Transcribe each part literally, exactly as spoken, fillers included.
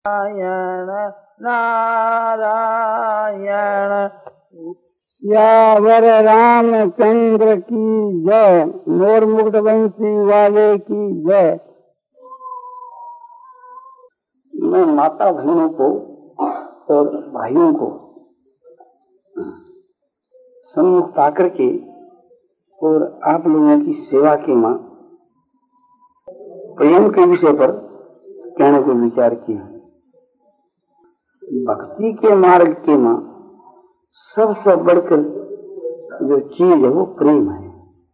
नारायण नारायण। यावर रामचंद्र की जय। मोर मुकुट वंशी वाले की जय। मैं माता बहनों को और भाइयों को सम्मुख आकर के और आप लोगों की सेवा के मां प्रेम के विषय पर कहने को विचार किया। भक्ति के मार्ग के मां सबसे बढ़कर जो चीज है वो प्रेम है।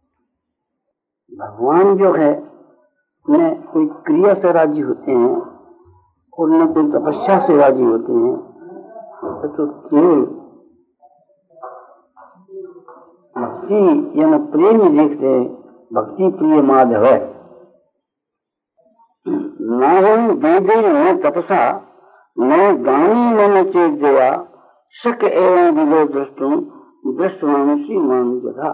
भगवान जो है न कोई क्रिया से राजी होते हैं और न कोई तपस्या से राजी होते हैं, तो केवल भक्ति या न प्रेम ही देखते हैं। भक्ति प्रिय माधव है। न वेदे न तपसा न गानी मन चेत जया शक एवं विदो दृष्टुम दृष्टवानुषी मान जथा।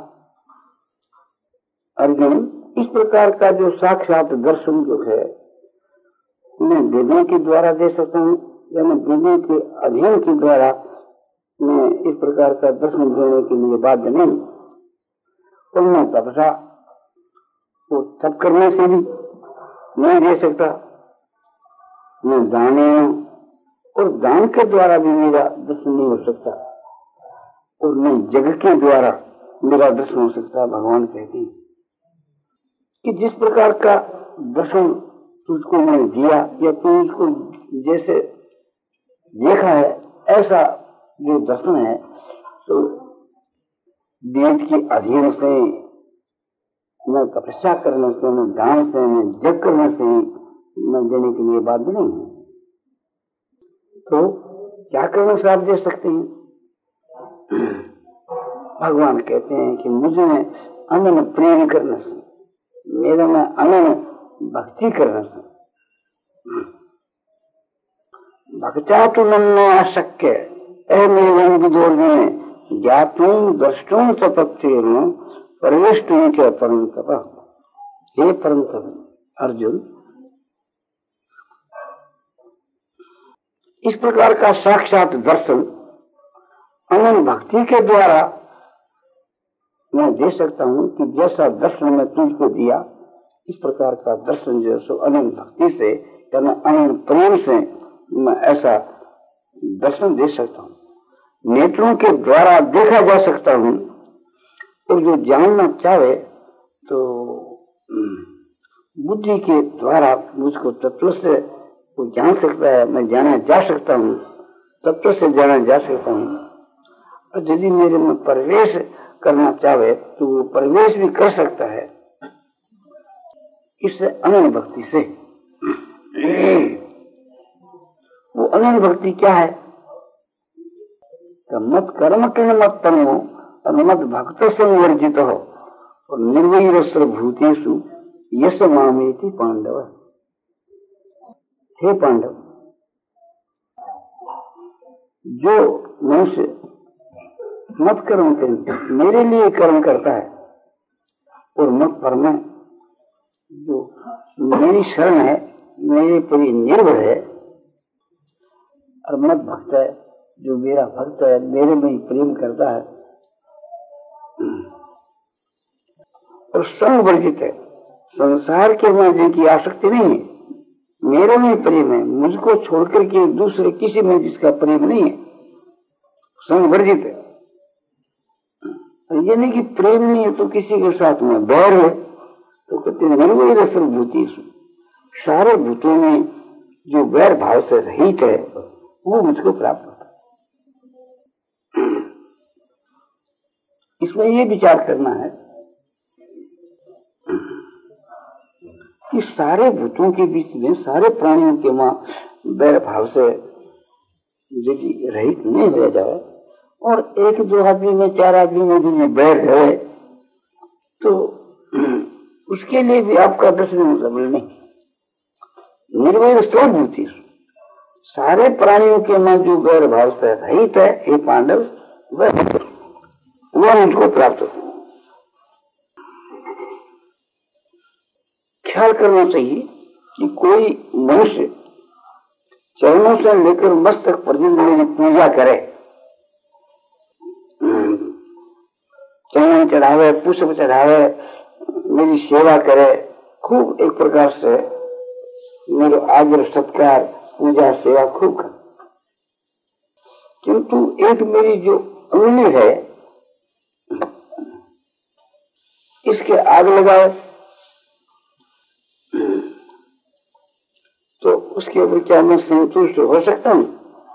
अर्जुन, इस प्रकार का जो साक्षात दर्शन जो है मैं वेदों के द्वारा दे सकता हूँ या मैं वेदों के अध्ययन के द्वारा मैं इस प्रकार का दर्शन देने के लिए बाध्य नहीं। और मैं तपसा वो तप करने से भी नहीं दे सकता। मैं दाने और दान के द्वारा भी मेरा दर्शन नहीं हो सकता और मैं जग के द्वारा मेरा दर्शन हो सकता। भगवान कहते हैं कि जिस प्रकार का दर्शन तुझको मैंने दिया या तू उसको जैसे देखा है ऐसा जो दर्शन है तो वेद के अध्ययन से, मैं तपस्या करने से, मैं दान से, मैं जग करने से मैं देने के लिए बाध्य नहीं हूं। तो क्या करने से आप दे सकते हैं? भगवान कहते हैं कि मुझे में अनन्य प्रेम करने से, मेरे में अनन्य भक्ति करने से। भक्ता तो मन अशक्य एवं विदोर में ज्ञातुम द्रष्टुम तपत्तेन परिवेष्टुम च परम तप। हे परम तप अर्जुन, इस प्रकार का साक्षात दर्शन अनन्य भक्ति के द्वारा मैं दे सकता हूं कि जैसा दर्शन मैं तुझको दिया इस प्रकार का दर्शन जो सो अनन्य भक्ति से या अनन्य प्रेम से मैं ऐसा दर्शन दे सकता हूं। नेत्रों के द्वारा देखा जा सकता हूं और जो जानना चाहे तो बुद्धि के द्वारा मुझको तत्व से वो जान सकता है। मैं जाना जा सकता हूँ, तत्व से जाना जा सकता हूँ। और यदि मेरे में प्रवेश करना चाहे तो वो प्रवेश भी कर सकता है। इससे अनन्य भक्ति से। वो अनन्य भक्ति क्या है? तो मत कर्म किन मत तनो और मत भक्त संवर्जित हो और निर्वैर सर्वभूतेषु यश मामेति पांडव। हे पांडव, जो मनुष्य मत कर्म करते मेरे लिए कर्म करता है और मत पर में जो मेरी शरण है, मेरे पर निर्भर है और मत भक्त है, जो मेरा भक्त है, मेरे में ही प्रेम करता है और संग वर्जित है, संसार के में जिनकी आसक्ति नहीं है, मेरे में प्रेम है, मुझको छोड़कर के दूसरे किसी में जिसका प्रेम नहीं है, संग वर्जित है। ये नहीं कि प्रेम नहीं है तो किसी के साथ में बैर है, तो कहते हैं निर्वैर सर्वभूतेषु, सारे भूतों में जो बैर भाव से रहित है वो मुझको प्राप्त होता है। इसमें ये विचार करना है कि सारे भूतों के बीच में, सारे प्राणियों के मां बैर भाव से यदि रहित नहीं हो जाए और एक दो आदमी में, चार आदमी में भी बैर है तो उसके लिए भी आपका दर्शन मुकम्मल नहीं। निर्वैर सर्वभूतेषु, सारे प्राणियों के मां जो बैर भाव से रहित है, हे पांडव, वह वह मुझको प्राप्त हो। ख्याल करना चाहिए कि कोई मनुष्य चरणों से लेकर मस्तक पर्यंत मेरी पूजा करे, चरण चढ़ावे, पुष्प चढ़ावे, मेरी सेवा करे, खूब एक प्रकार से मेरे आदर सत्कार पूजा सेवा खूब कर। किंतु एक मेरी जो उंगली है इसके आग लगाए तो उसके ऊपर क्या मैं संतुष्ट हो सकता हूँ?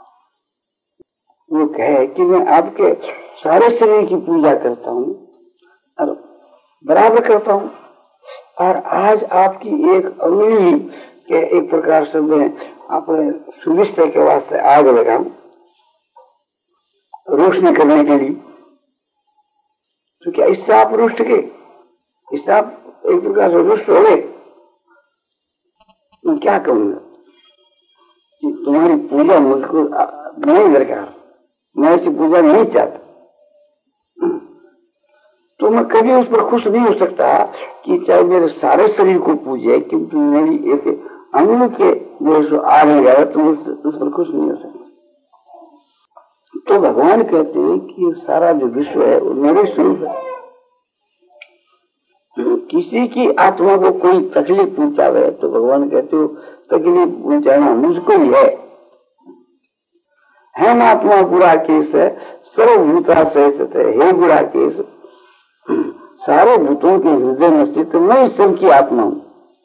वो कहे कि मैं आपके सारे शरीर की पूजा करता हूँ और बराबर करता हूँ, और आज आपकी एक उंगली के एक प्रकार से मैं अपने सुविधा के वास्ते आग लगाऊं रोशनी करने के लिए, तो क्या इससे आप रुष्ट के, इससे आप एक प्रकार से रुष्ट हो गए? मैं क्या कहूंगा कि तुम्हारी पूजा मुझको नहीं दरकार, मैं ऐसी पूजा नहीं चाहता, तो मैं कभी उस पर खुश नहीं हो सकता कि चाहे मेरे सारे शरीर को पूजे, किंतु मेरी एक अंग के जो आ नहीं जाए तो उस पर खुश नहीं हो सकता। तो भगवान कहते हैं कि सारा जो विश्व है वो मेरे स्वरूप है। किसी की आत्मा को कोई तकलीफ पहुंचावे तो भगवान कहते हो तकलीफ पहुंचाना मुझको ही है। हम आत्मा बुरा केस है, सर्वभूता सहित है, हे बुरा केस, सारे भूतों के हृदय में स्थित मैं सबकी आत्मा हूं।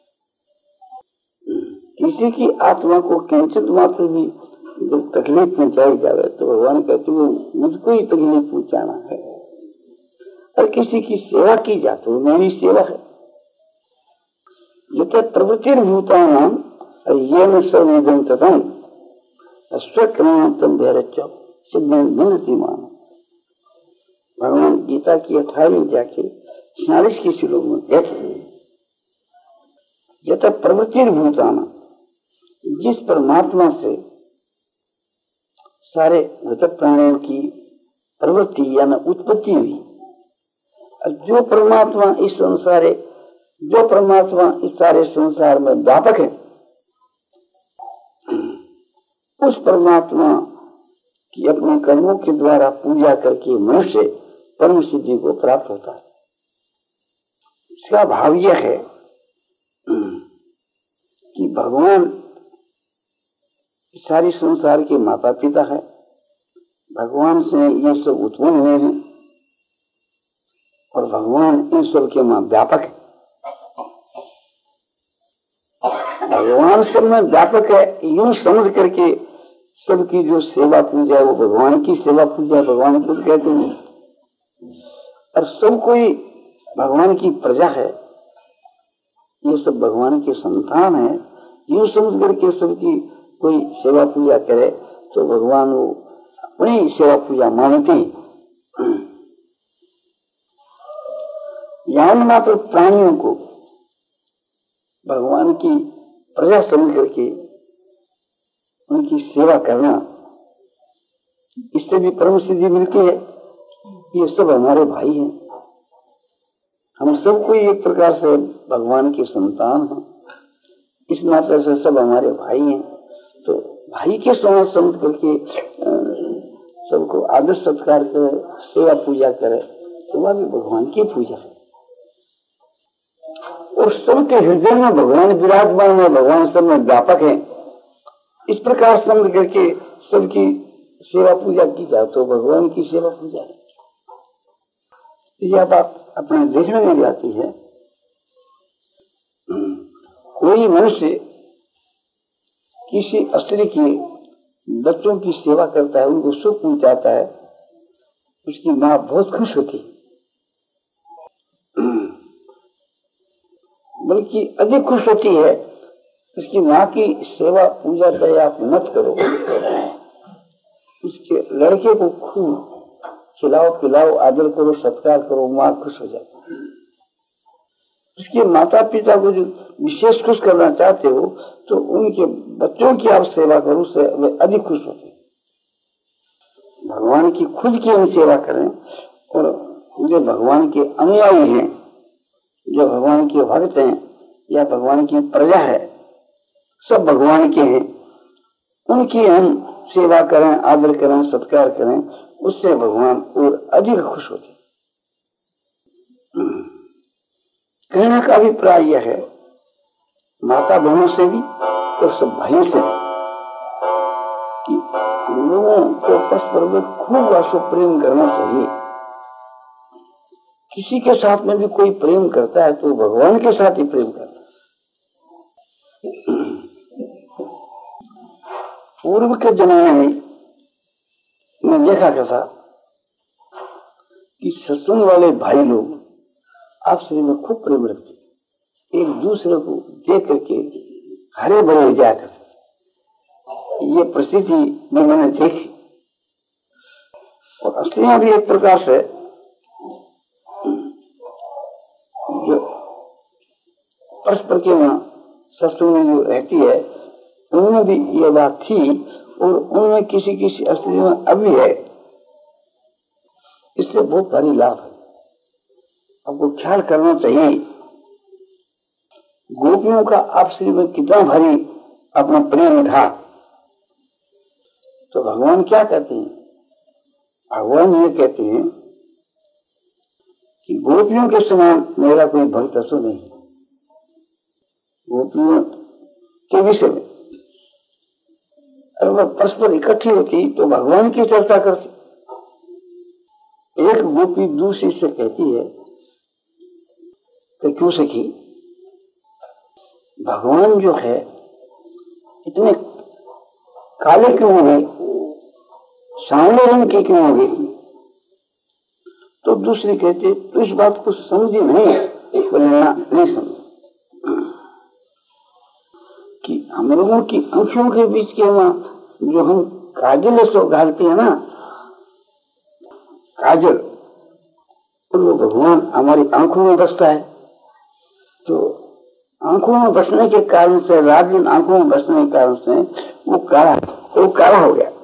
किसी की आत्मा को किंचित मात्र भी जब तकलीफ पहुंचाई जाए तो भगवान कहते हो मुझको ही तकलीफ पहुंचाना है, और किसी की सेवा की जाती है मेरी सेवा है। ये तो प्रवृत्ति भूता नाम ये न सर्वनिधन तथा स्वक्रम धैर्य सिद्धि मान। भगवान गीता की अठारहवीं जाके छियालीस की श्लोक में कहते हैं ये तो प्रवृत्ति भूताना, जिस परमात्मा से सारे भूत प्राणियों की प्रवृत्ति यानी उत्पत्ति हुई, जो परमात्मा इस संसार जो परमात्मा इस सारे संसार में व्यापक है, उस परमात्मा की अपने कर्मों के द्वारा पूजा करके मनुष्य परम सिद्धि को प्राप्त होता है। इसका भाव यह है कि भगवान सारी संसार के माता पिता है, भगवान से ये सब उत्पन्न हुए हैं और भगवान इन सब के मां व्यापक है। भगवान सब में व्यापक है यूं समझ करके सबकी जो सेवा पूजा है वो भगवान की सेवा पूजा भगवान को कहते हैं, और सब कोई भगवान की प्रजा है, ये सब भगवान के संतान है, यूं समझ करके सबकी कोई सेवा पूजा करे तो भगवान वो अपनी सेवा पूजा मानते हैं। यहाँ मात्र प्राणियों को भगवान की प्रजा समझ करके उनकी सेवा करना, इससे भी परम सिद्धि मिलती है। ये सब हमारे भाई हैं, हम सब कोई एक प्रकार से भगवान के संतान हैं, इस नाते से सब हमारे भाई हैं। तो भाई के समझ समझ करके सबको आदर सत्कार करे, सेवा पूजा करे, तो वह भी भगवान की पूजा है। और सबके हृदय में भगवान विराजमान है, भगवान सब में व्यापक है, इस प्रकार समझ करके सबकी सेवा पूजा की जाए तो भगवान की सेवा पूजा है। यह बात अपने देश में मिल जाती है। कोई मनुष्य किसी स्त्री की बच्चों की सेवा करता है, उनको सुख पहुंचाता है, उसकी माँ बहुत खुश होती है, बल्कि अधिक खुश होती है। उसकी माँ की सेवा पूजा करे आप मत करो, उसके लड़के को खूब खिलाओ पिलाओ आदर करो सत्कार करो, माँ खुश हो जाती है। उसके माता पिता को जो विशेष खुश करना चाहते हो तो उनके बच्चों की आप सेवा करो, उससे वे अधिक खुश होते हैं। भगवान की खुद की हम सेवा करें, और जो भगवान के अनुयायी हैं, जो भगवान के भक्त हैं या भगवान की प्रजा है, सब भगवान के हैं, उनकी हम सेवा करें, आदर करें, सत्कार करें, उससे भगवान और अधिक खुश होते। कहने का अभिप्राय यह है, माता बहनों से भी और सब भाइयों से भी, कि लोगों को परस्पर में खूब आशो प्रेम करना चाहिए। किसी के साथ में भी कोई प्रेम करता है तो भगवान के साथ ही प्रेम करता है। पूर्व के जमाने में मैं देखा था कि सत्संग वाले भाई लोग आपसे में खूब प्रेम रखते, एक दूसरे को देख करके हरे भरे हो जाया करते। ये परिस्थिति में मैंने देखी। और असलियां भी एक प्रकार से जो परस्पर के वहां सत्संग में जो रहती है, उनमें भी ये बात थी और उनमें किसी किसी असली में अभी है। इससे बहुत भारी लाभ है। आपको ख्याल करना चाहिए, गोपियों का आपसी में कितना भारी अपना प्रेम था। तो भगवान क्या कहते हैं? भगवान ये कहते हैं कि गोपियों के समान मेरा कोई भक्त असो नहीं। गोपियों के विषय में अगर वह परस्पर इकट्ठी होती तो भगवान की चर्चा करती। एक गोपी दूसरी से कहती है कि क्यों सखी, भगवान जो है इतने काले क्यों हो गए, सांवले रंग के क्यों हो गए? तो दूसरी कहती तो इस बात को समझी नहीं, बोलना नहीं समझ कि हम लोगों की आंखों के बीच के वहां जो हम काजल सो घालते हैं ना, काजल, तो वो भगवान हमारी आंखों में बसता है। तो आंखों में बसने के कारण से, रात दिन आंखों में बसने के कारण से वो काला वो काला हो गया।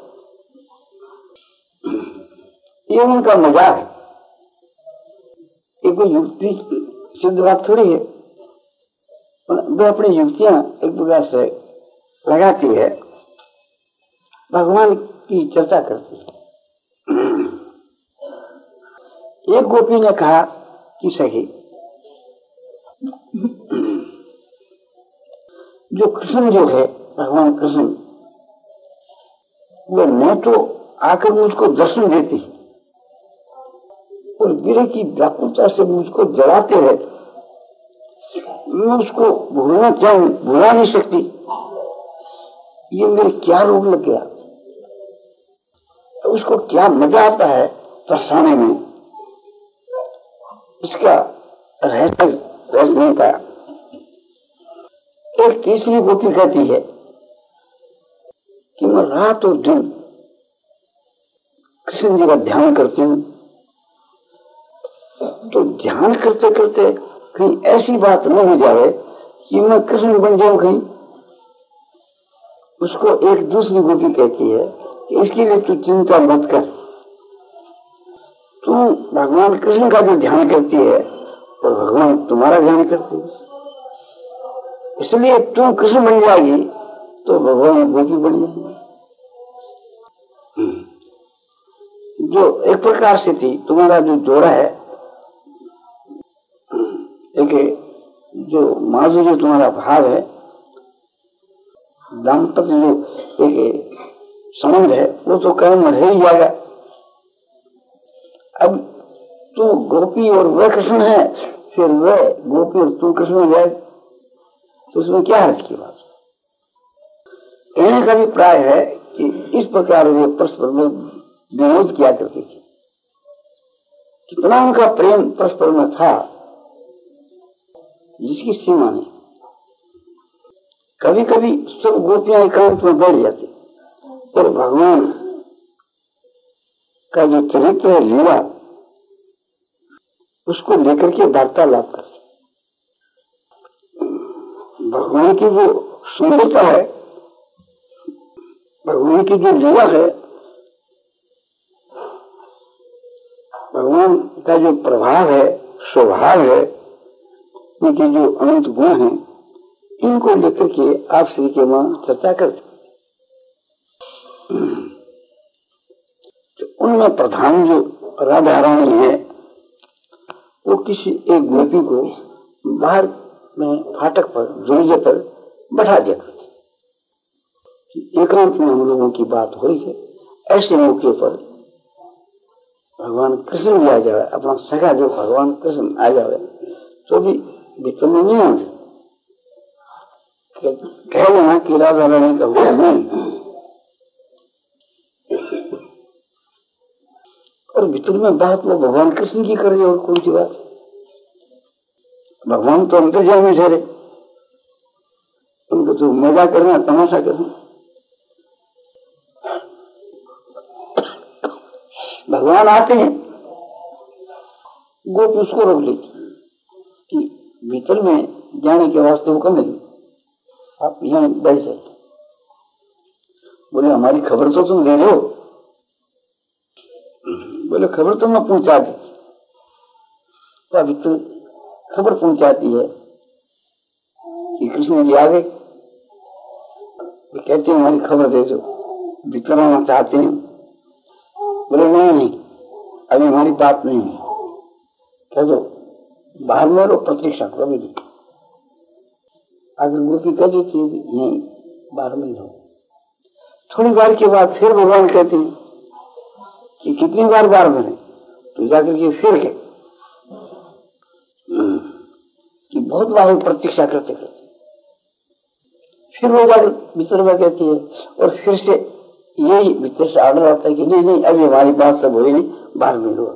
ये उनका मजाक है। ये कोई युक्ति सिद्ध बात थोड़ी है। वे अपनी युक्तियां एक प्रकार से लगाती है, भगवान की चर्चा करती है। एक गोपी ने कहा कि सही, जो कृष्ण जो है, भगवान कृष्ण, वो न तो आकर मुझको दर्शन देती है और विरह की व्याकुलता से मुझको जलाते हैं। मैं उसको भूलना चाहूं, भुला नहीं सकती। ये मेरे क्या रोग लग गया, तो उसको क्या मजा आता है तरसाने में, इसका रहस्य रहस्य नहीं पाया। एक तीसरी गोपी कहती है कि मैं रात और दिन कृष्ण जी का ध्यान करती हूँ, तो ध्यान करते करते कहीं ऐसी बात न हो जाए कि मैं कृष्ण बन जाऊं कहीं। उसको एक दूसरी गोपी कहती है कि इसके लिए तू चिंता मत कर, तू भगवान कृष्ण का भी ध्यान करती है और भगवान तुम्हारा ध्यान करती है, इसलिए तू कृष्ण बन जाएगी तो भगवान गोपी बन जाएगी। जो एक प्रकार से थी, तुम्हारा जो जोड़ा है, एक जो माधुर्य तुम्हारा भाव है, दाम्पत्य जो एक संबंध है, वो तो कर्म रह ही जाएगा। अब तू गोपी और वह कृष्ण है, फिर वह गोपी और तू कृष्ण हो जाए, तो उसमें क्या हर्ज की बात? कहने का अभिप्राय है कि इस प्रकार वे परस्पर में विरोध किया करते थे। कितना उनका प्रेम परस्पर में था जिसकी सीमा नहीं। कभी कभी सब गोपियां एकांत में बैठ जाती और भगवान का जो चरित्र है, लीला, उसको लेकर के वार्तालाप करते। भगवान की जो सुंदरता है, भगवान की जो लीला है, भगवान का जो प्रभाव है, स्वभाव है, उनके जो अनंत गुण हैं, इनको लेकर के आप श्री के वहां चर्चा करते। तो उनमें प्रधान जो राधा रानी है वो किसी एक गोपी को बाहर में फाटक पर जोड़े पर बैठा दिया करती कि एकांत में हम लोगों की बात हो रही है। ऐसे मौके पर भगवान कृष्ण भी आ जाए, अपना सगा जो भगवान कृष्ण आ जाए तो भी भीतर में नहीं आते, कह देना कि राधा रानी का हुआ नहीं। और भीतर में बात वो भगवान कृष्ण की कर रही और कौन सी बात? भगवान तो अंतर्यामी ठहरे, उनको तो मजा करना, तमाशा करना। भगवान आते हैं, गोपी उसको रोक लेती कि भीतर में जाने के वास्ते हुक्म नहीं, आप यहाँ बैठ जाए। बोले हमारी खबर तो तुम दे रहे हो। बोले खबर तो मैं पहुंचा दी। तो अभी तो खबर पहुंचाती है कि कृष्ण जी आ गए। कहते हैं हमारी खबर दे दो, भीतर आना चाहते हैं। बोले नहीं नहीं, अभी हमारी बात नहीं है, कह दो बाहर में रो, प्रतीक्षा करो। अभी अगर गोपी कह देती है नहीं बाहर में रहो। थोड़ी बार के बाद फिर भगवान कहते हैं कि कितनी बार बार बने, तो जाकर के फिर के कि बहुत बार प्रतीक्षा करते करते फिर वो जाकर भीतर में कहती है, और फिर से यही भीतर से आर्डर आता है कि नहीं नहीं अभी हमारी बात सब हो रही नहीं, बाहर में लो।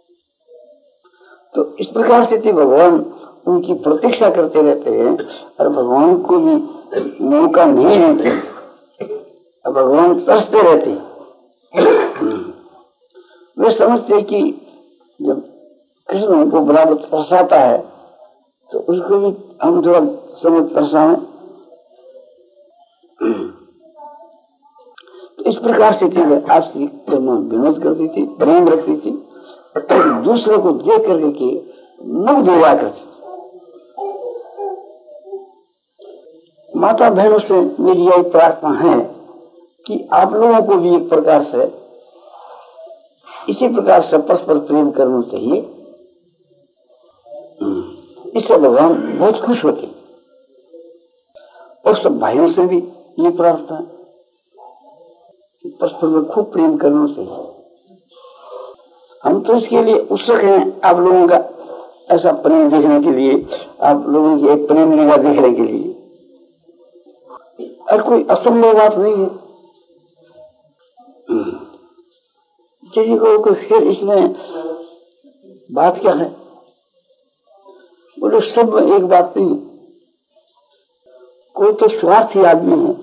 तो इस प्रकार से भगवान उनकी प्रतीक्षा करते रहते हैं और भगवान को भी मौका नहीं देते, भगवान तरसते रहते हैं। वे समझते कि जब कृष्ण उनको बराबर तरसाता है तो उसको भी हम थोड़ा समय तरसाएं। तो इस प्रकार से चीजें आपसी विनोद करती थी, प्रेम रखती थी, और दूसरों को देख करके के मुग्ध हुआ करती थी। माता बहनों से मेरी यही प्रार्थना है कि आप लोगों को भी एक प्रकार से इसी प्रकार से परस्पर प्रेम करना चाहिए। इससे भगवान बहुत खुश होते। और सब भाइयों से भी ये प्रार्थना कि परस्पर में खूब प्रेम करना चाहिए। हम तो इसके लिए उत्सुक हैं आप लोगों का ऐसा प्रेम देखने के लिए, आप लोगों की एक प्रेम लीला देखने के लिए। और कोई असंभव बात नहीं है। किसी को कोई फिर इसमें बात क्या है? बोलो सब एक बात नहीं। कोई तो स्वार्थी आदमी है,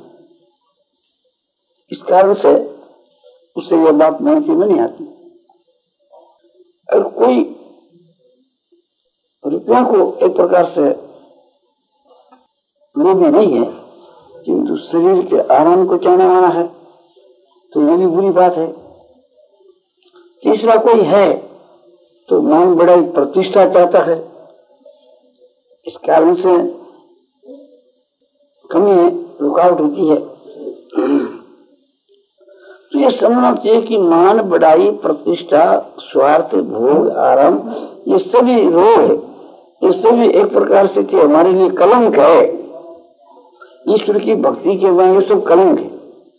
इस कारण से उससे यह बात मनती में नहीं आती। और कोई रुपयों को एक प्रकार से लोभी नहीं है, किंतु शरीर के आराम को चाहने वाला है, तो ये भी बुरी बात है। तीसरा कोई है तो मान बड़ाई प्रतिष्ठा चाहता है, इस कारण से कमी रुकावट होती है। तो ये समझना चाहिए कि मान बढ़ाई प्रतिष्ठा स्वार्थ भोग आराम ये सभी रोग है, ये सभी एक प्रकार से कि हमारे लिए कलंक है। ईश्वर की भक्ति के बाद ये सब कलंक है।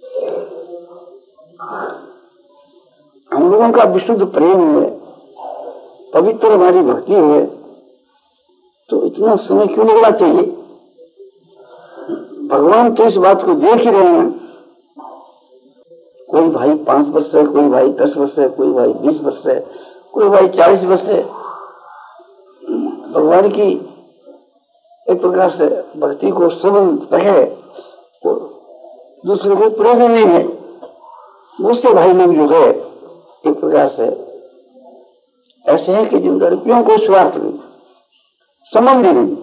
हम लोगों का विशुद्ध प्रेम है, पवित्र हमारी भक्ति है, तो इतना समय क्यों लगना चाहिए? भगवान तो इस बात को देख ही रहे हैं। कोई भाई पांच वर्ष है, कोई भाई दस वर्ष है, कोई भाई बीस वर्ष है, कोई भाई चालीस वर्ष है। भगवान की एक प्रकार से भक्ति को संबंध रहे तो दूसरे को प्रयोजन नहीं है। मुझसे भाई लोग जो है एक प्रकार से ऐसे हैं कि जिनका रुपयों को स्वार्थ नहीं, संबंध नहीं,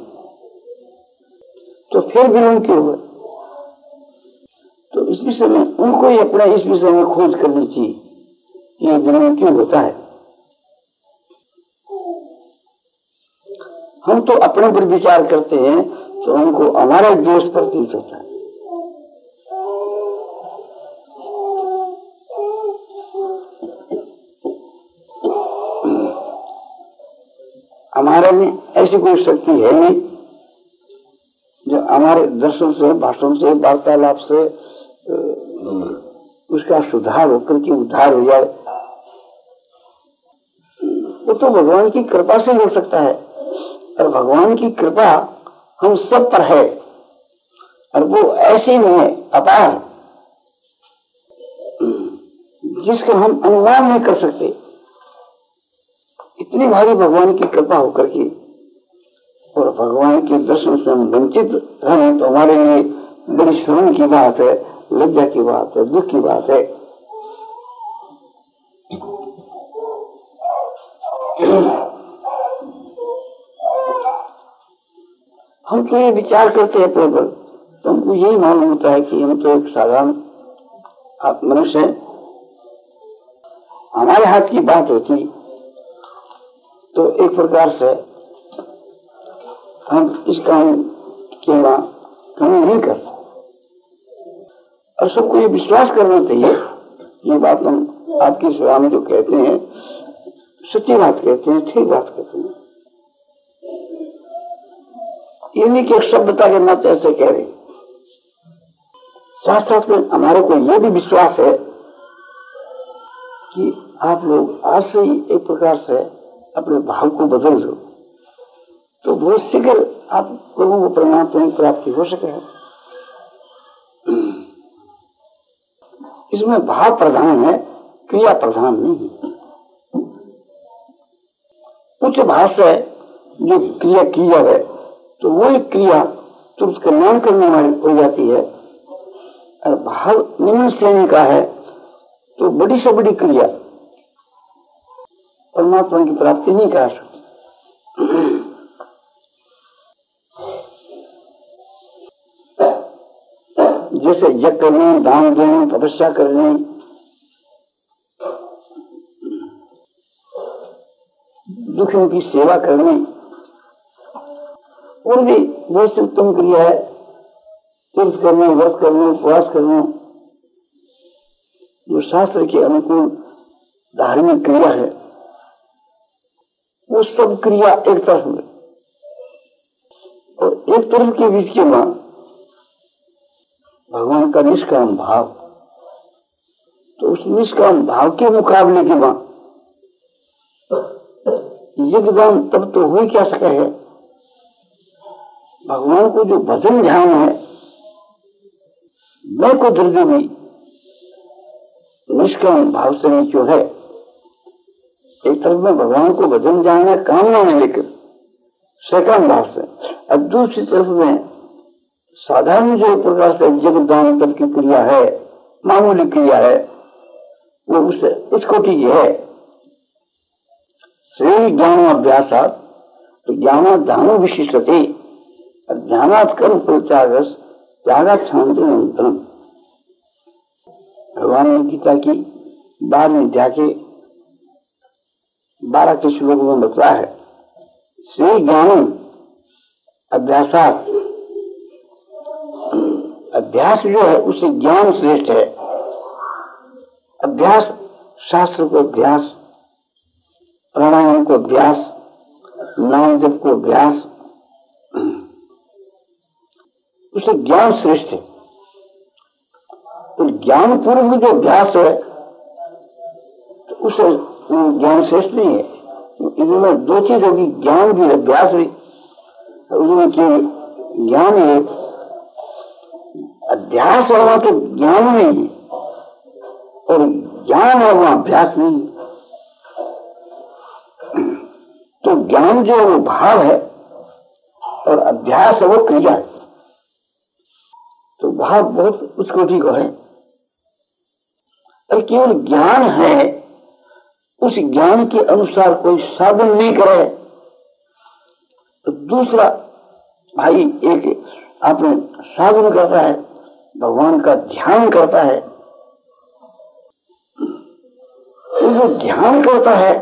तो फिर विरोध क्यों हुआ? तो इस विषय में उनको ही अपना इस विषय में खोज करनी चाहिए, ये विरोध क्यों होता है। हम तो अपने पर विचार करते हैं तो हमको हमारा दोष प्रतीत होता है। हमारे में ऐसी कोई शक्ति है नहीं जो हमारे दर्शन से, भाषण से, वार्तालाप से उसका सुधार होकर के उद्धार हो जाए। वो तो भगवान की कृपा से हो सकता है, और भगवान की कृपा हम सब पर है, और वो ऐसी है अपार जिसका हम अनुमान नहीं कर सकते। इतनी भारी भगवान की कृपा होकर के और भगवान के दर्शन से हम वंचित रहें तो हमारे लिए बड़ी शर्म की बात है, लज्जा की बात है, दुख की बात है। हम तो ये विचार करते हैं प्रबल, तो हमको यही मालूम होता है कि हम तो एक साधारण मनुष्य है। हमारे हाथ की बात होती तो एक प्रकार से हम इस काम के वहां कमी नहीं करते, और सबको ये विश्वास करना चाहिए। ये बात हम आपकी सेवा में जो कहते हैं सच्ची बात कहते हैं, ठीक बात कहते हैं। ये नहीं कि एक सभ्यता के नाते ऐसे कह रहे, साथ साथ में हमारे को ये भी विश्वास है कि आप लोग आज से ही एक प्रकार से अपने भाव को बदल दो तो बहुत शीघ्र आप लोगों को परमात्मा की प्राप्ति हो सके। इसमें भाव प्रधान है, क्रिया प्रधान नहीं है। उच्च भाव से जो क्रिया की जाए तो वो एक क्रिया तुरंत कल्याण करने वाली हो जाती है, और भाव निम्न श्रेणी का है तो बड़ी से बड़ी क्रिया परमात्मा की प्राप्ति नहीं कर सकती। जैसे यज्ञ करने, दान देने, तपस्या करने, दुखियों की सेवा करने, और भी बहुत से उत्तम क्रिया है। तीर्थ करने, व्रत करने, उपवास करने, जो शास्त्र के अनुकूल धार्मिक क्रिया है, वो सब क्रिया एक तरफ में, और एक तरफ के बीच के वहां भगवान का निष्काम भाव, तो उस निष्काम भाव के मुकाबले के वहां यज्ञदान तब तो हो ही क्या सके है। भगवान को जो भजन ध्यान है, मैं को दर्जो भी निष्काम भाव से जो है, एक तरफ में भगवान को भजन ध्यान है कामना में लेकर सकाम भाव से, और दूसरी तरफ में साधारण जो प्रकार से यज्ञदान तब की क्रिया है, मामूली क्रिया है, वो उससे उस कोटि की है। श्रेय ज्ञान अभ्यासात तो ज्ञान दानो विशिष्टते, ज्ञानात् कर्म परित्यागस त्यागात् शांति अनंतरम। भगवान ने गीता की बारहवीं अध्याय के बारह के श्लोक में बताया है, श्रेय ज्ञान अभ्यासात, अभ्यास जो है उससे ज्ञान श्रेष्ठ है। अभ्यास शास्त्र को अभ्यास, प्राणायाम को अभ्यास, नाम जप को अभ्यास, उसे ज्ञान श्रेष्ठ है। तो ज्ञान पूर्व जो अभ्यास है तो उसे ज्ञान श्रेष्ठ नहीं है। इसमें दो चीज होगी, ज्ञान भी अभ्यास भी। उसमें कि ज्ञान है, अभ्यास होगा तो ज्ञान नहीं है, और ज्ञान है वहां अभ्यास नहीं है। तो ज्ञान जो है वो भाव है, और अभ्यास है वो क्रिया है। तो भाव बहुत उच्च कोटि को है, और केवल ज्ञान है, उस ज्ञान के अनुसार कोई साधन नहीं करे तो दूसरा भाई एक आपने साधन करता है, भगवान का ध्यान करता है, तो जो ध्यान करता है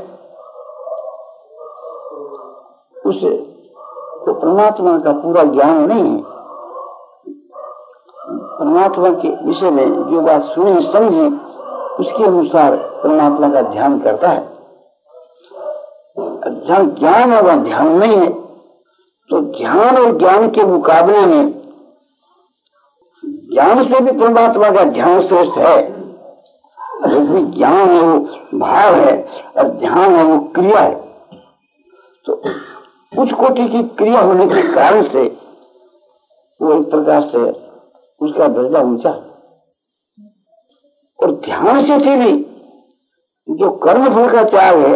उसे तो परमात्मा का पूरा ज्ञान नहीं है। परमात्मा के विषय में जो बात सुनी समझी उसके अनुसार परमात्मा का ध्यान करता है। जहाँ ज्ञान है वह ध्यान नहीं है। तो ध्यान और ज्ञान के मुकाबले में ज्ञान से भी परमात्मा का ध्यान श्रेष्ठ है। लेकिन ज्ञान है वो भाव है और ध्यान है वो क्रिया है। तो उच्च कोटि की क्रिया होने के कारण से वो एक प्रकार से उसका दर्जा ऊंचा है। और ध्यान से से भी जो कर्म फल का त्याग है,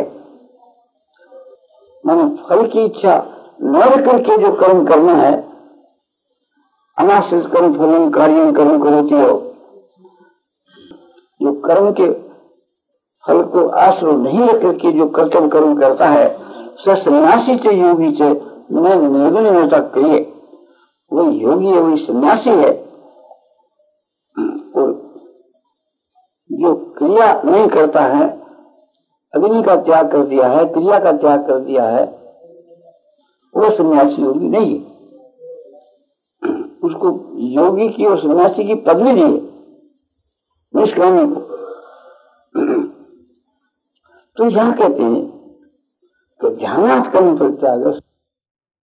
माने फल की इच्छा न करके जो कर्म करना है, अनाश्रित कर्म फलन कार्य कर्म करोति हो, जो कर्म के फल को आश्रय नहीं रख करके जो कर्तव्य कर्म करता है, सन्यासी से योगी से मैं निर्गुण होता कहिए, वो योगी है, वही सन्यासी है। और जो क्रिया नहीं करता है, अग्नि का त्याग कर दिया है, क्रिया का त्याग कर दिया है, वो सन्यासी योगी नहीं है। उसको योगी की और सन्यासी की पदवी नहीं है निष्कामी को। तो यहां कहते हैं कि ध्यानात् कर्म फल त्याग